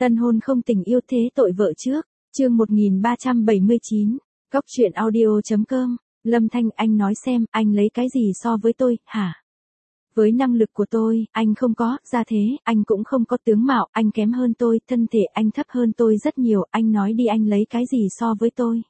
Tân hôn không tình yêu thế tội vợ trước, chương 1379, Cóc truyện audio.com, Lâm Thanh anh nói xem, anh lấy cái gì so với tôi, hả? Với năng lực của tôi, anh không có, gia thế, anh cũng không có tướng mạo, anh kém hơn tôi, thân thể anh thấp hơn tôi rất nhiều, anh nói đi anh lấy cái gì so với tôi?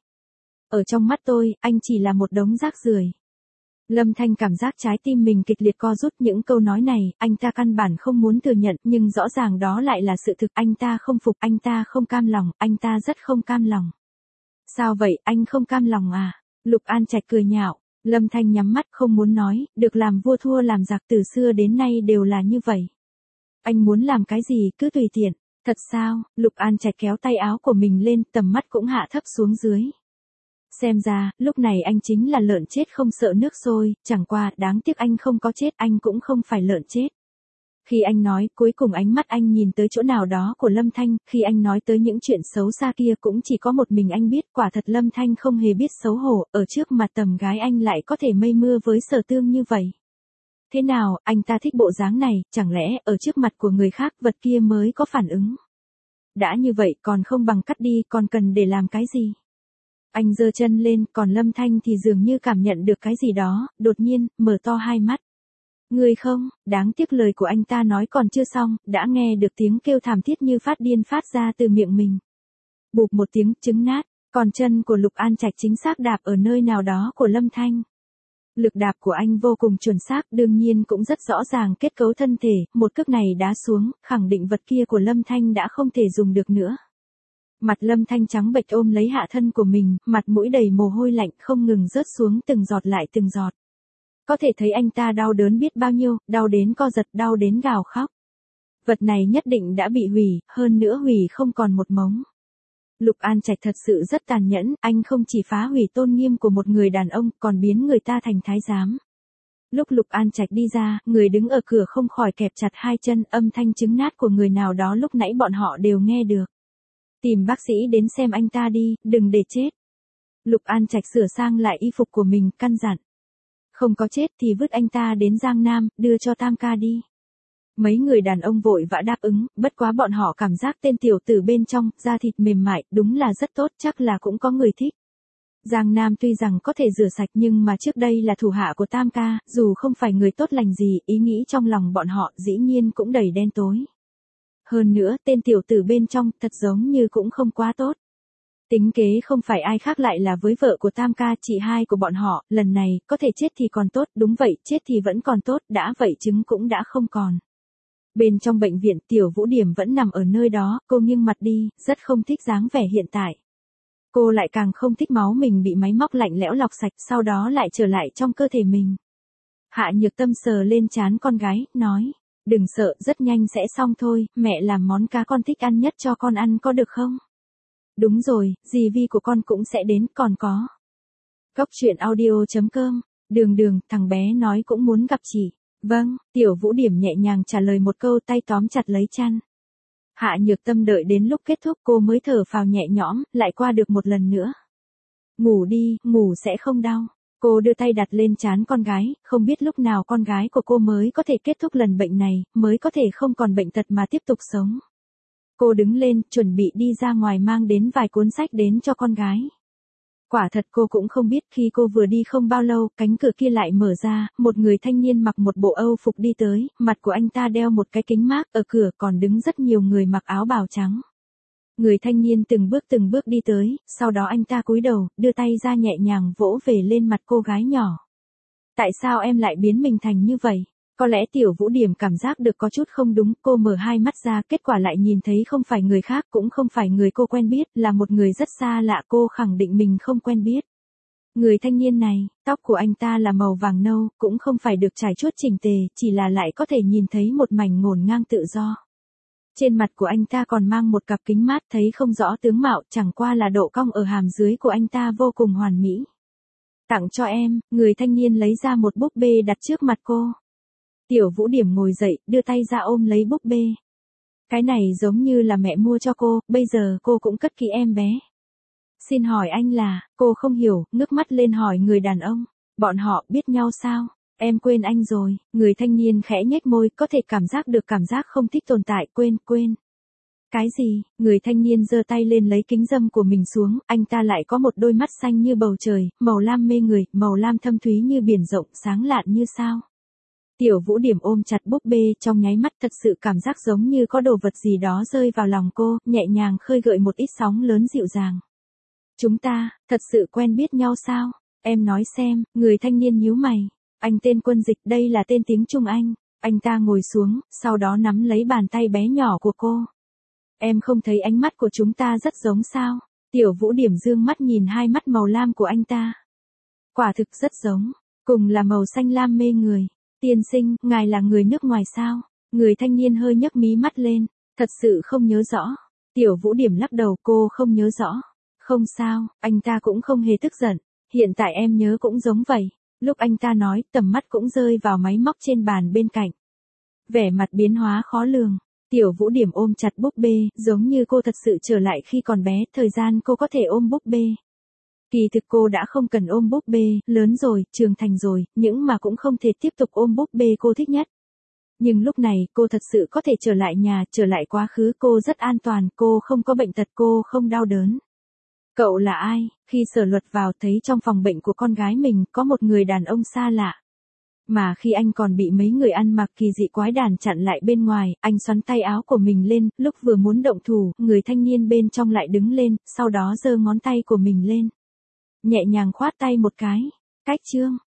Ở trong mắt tôi, anh chỉ là một đống rác rưởi. Lâm Thanh cảm giác trái tim mình kịch liệt co rút, những câu nói này, anh ta căn bản không muốn thừa nhận, nhưng rõ ràng đó lại là sự thực, anh ta không phục, anh ta không cam lòng, anh ta rất không cam lòng. Sao vậy, anh không cam lòng à? Lục An Trạch cười nhạo, Lâm Thanh nhắm mắt không muốn nói, được làm vua thua làm giặc từ xưa đến nay đều là như vậy. Anh muốn làm cái gì cứ tùy tiện, thật sao? Lục An Trạch kéo tay áo của mình lên, tầm mắt cũng hạ thấp xuống dưới. Xem ra, lúc này anh chính là lợn chết không sợ nước sôi, chẳng qua, đáng tiếc anh không có chết, anh cũng không phải lợn chết. Khi anh nói, cuối cùng ánh mắt anh nhìn tới chỗ nào đó của Lâm Thanh, khi anh nói tới những chuyện xấu xa kia cũng chỉ có một mình anh biết, quả thật Lâm Thanh không hề biết xấu hổ, ở trước mặt tầm gái anh lại có thể mây mưa với Sở Tương như vậy. Thế nào, anh ta thích bộ dáng này, chẳng lẽ, ở trước mặt của người khác, vật kia mới có phản ứng? Đã như vậy, còn không bằng cắt đi, còn cần để làm cái gì? Anh giơ chân lên, còn Lâm Thanh thì dường như cảm nhận được cái gì đó, đột nhiên, mở to hai mắt. Người không, đáng tiếc lời của anh ta nói còn chưa xong, đã nghe được tiếng kêu thảm thiết như phát điên phát ra từ miệng mình. Bụp một tiếng, trứng nát, còn chân của Lục An Trạch chính xác đạp ở nơi nào đó của Lâm Thanh. Lực đạp của anh vô cùng chuẩn xác, đương nhiên cũng rất rõ ràng kết cấu thân thể, một cước này đá xuống, khẳng định vật kia của Lâm Thanh đã không thể dùng được nữa. Mặt Lâm Thanh trắng bệch ôm lấy hạ thân của mình, mặt mũi đầy mồ hôi lạnh không ngừng rớt xuống từng giọt lại từng giọt. Có thể thấy anh ta đau đớn biết bao nhiêu, đau đến co giật, đau đến gào khóc. Vật này nhất định đã bị hủy, hơn nữa hủy không còn một mống. Lục An Trạch thật sự rất tàn nhẫn, anh không chỉ phá hủy tôn nghiêm của một người đàn ông, còn biến người ta thành thái giám. Lúc Lục An Trạch đi ra, người đứng ở cửa không khỏi kẹp chặt hai chân, âm thanh trứng nát của người nào đó lúc nãy bọn họ đều nghe được. Tìm bác sĩ đến xem anh ta đi, đừng để chết. Lục An Trạch sửa sang lại y phục của mình, căn dặn. Không có chết thì vứt anh ta đến Giang Nam, đưa cho Tam ca đi. Mấy người đàn ông vội vã đáp ứng, bất quá bọn họ cảm giác tên tiểu tử bên trong, da thịt mềm mại, đúng là rất tốt, chắc là cũng có người thích. Giang Nam tuy rằng có thể rửa sạch nhưng mà trước đây là thủ hạ của Tam ca, dù không phải người tốt lành gì, ý nghĩ trong lòng bọn họ dĩ nhiên cũng đầy đen tối. Hơn nữa, tên tiểu tử bên trong, thật giống như cũng không quá tốt. Tính kế không phải ai khác lại là với vợ của Tam ca, chị hai của bọn họ, lần này, có thể chết thì còn tốt, đúng vậy, chết thì vẫn còn tốt, đã vậy chứng cũng đã không còn. Bên trong bệnh viện, Tiểu Vũ Điểm vẫn nằm ở nơi đó, cô nghiêng mặt đi, rất không thích dáng vẻ hiện tại. Cô lại càng không thích máu mình bị máy móc lạnh lẽo lọc sạch, sau đó lại trở lại trong cơ thể mình. Hạ Nhược Tâm sờ lên trán con gái, nói. Đừng sợ, rất nhanh sẽ xong thôi, mẹ làm món cá con thích ăn nhất cho con ăn có được không? Đúng rồi, dì Vi của con cũng sẽ đến, còn có. Cóc truyện audio.com, Đường, thằng bé nói cũng muốn gặp chị. Vâng, Tiểu Vũ Điểm nhẹ nhàng trả lời một câu, tay tóm chặt lấy chăn. Hạ Nhược Tâm đợi đến lúc kết thúc cô mới thở phào nhẹ nhõm, lại qua được một lần nữa. Ngủ đi, ngủ sẽ không đau. Cô đưa tay đặt lên trán con gái, không biết lúc nào con gái của cô mới có thể kết thúc lần bệnh này, mới có thể không còn bệnh tật mà tiếp tục sống. Cô đứng lên, chuẩn bị đi ra ngoài mang đến vài cuốn sách đến cho con gái. Quả thật cô cũng không biết khi cô vừa đi không bao lâu, cánh cửa kia lại mở ra, một người thanh niên mặc một bộ Âu phục đi tới, mặt của anh ta đeo một cái kính mác, ở cửa còn đứng rất nhiều người mặc áo bào trắng. Người thanh niên từng bước đi tới, sau đó anh ta cúi đầu, đưa tay ra nhẹ nhàng vỗ về lên mặt cô gái nhỏ. Tại sao em lại biến mình thành như vậy? Có lẽ Tiểu Vũ Điểm cảm giác được có chút không đúng, cô mở hai mắt ra, kết quả lại nhìn thấy không phải người khác, cũng không phải người cô quen biết, là một người rất xa lạ, cô khẳng định mình không quen biết. Người thanh niên này, tóc của anh ta là màu vàng nâu, cũng không phải được trải chuốt chỉnh tề, chỉ là lại có thể nhìn thấy một mảnh ngổn ngang tự do. Trên mặt của anh ta còn mang một cặp kính mát, thấy không rõ tướng mạo, chẳng qua là độ cong ở hàm dưới của anh ta vô cùng hoàn mỹ. Tặng cho em, người thanh niên lấy ra một búp bê đặt trước mặt cô. Tiểu Vũ Điểm ngồi dậy, đưa tay ra ôm lấy búp bê. Cái này giống như là mẹ mua cho cô, bây giờ cô cũng cất kỹ em bé. Xin hỏi anh là, cô không hiểu, ngước mắt lên hỏi người đàn ông. Bọn họ biết nhau sao? Em quên anh rồi, người thanh niên khẽ nhếch môi, có thể cảm giác được cảm giác không thích tồn tại, quên. Cái gì? Người thanh niên giơ tay lên lấy kính râm của mình xuống, anh ta lại có một đôi mắt xanh như bầu trời, màu lam mê người, màu lam thâm thúy như biển rộng, sáng lạn như sao. Tiểu Vũ Điểm ôm chặt búp bê trong nháy mắt, thật sự cảm giác giống như có đồ vật gì đó rơi vào lòng cô, nhẹ nhàng khơi gợi một ít sóng lớn dịu dàng. Chúng ta, thật sự quen biết nhau sao? Em nói xem, người thanh niên nhíu mày. Anh tên Quân Dịch, đây là tên tiếng Trung Anh. Anh ta ngồi xuống, sau đó nắm lấy bàn tay bé nhỏ của cô. Em không thấy ánh mắt của chúng ta rất giống sao? Tiểu Vũ Điểm dương mắt nhìn hai mắt màu lam của anh ta. Quả thực rất giống, cùng là màu xanh lam mê người. Tiên sinh, ngài là người nước ngoài sao? Người thanh niên hơi nhấc mí mắt lên, thật sự không nhớ rõ. Tiểu Vũ Điểm lắc đầu, cô không nhớ rõ. Không sao, anh ta cũng không hề tức giận. Hiện tại em nhớ cũng giống vậy. Lúc anh ta nói, tầm mắt cũng rơi vào máy móc trên bàn bên cạnh. Vẻ mặt biến hóa khó lường. Tiểu Vũ Điểm ôm chặt búp bê, giống như cô thật sự trở lại khi còn bé, thời gian cô có thể ôm búp bê. Kỳ thực cô đã không cần ôm búp bê, lớn rồi, trưởng thành rồi, nhưng mà cũng không thể tiếp tục ôm búp bê cô thích nhất. Nhưng lúc này, cô thật sự có thể trở lại nhà, trở lại quá khứ, cô rất an toàn, cô không có bệnh tật, cô không đau đớn. Cậu là ai? Khi Sở Luật vào thấy trong phòng bệnh của con gái mình có một người đàn ông xa lạ. Mà khi anh còn bị mấy người ăn mặc kỳ dị quái đản chặn lại bên ngoài, anh xoắn tay áo của mình lên, lúc vừa muốn động thủ, người thanh niên bên trong lại đứng lên, sau đó giơ ngón tay của mình lên. Nhẹ nhàng khoát tay một cái. Cách chương.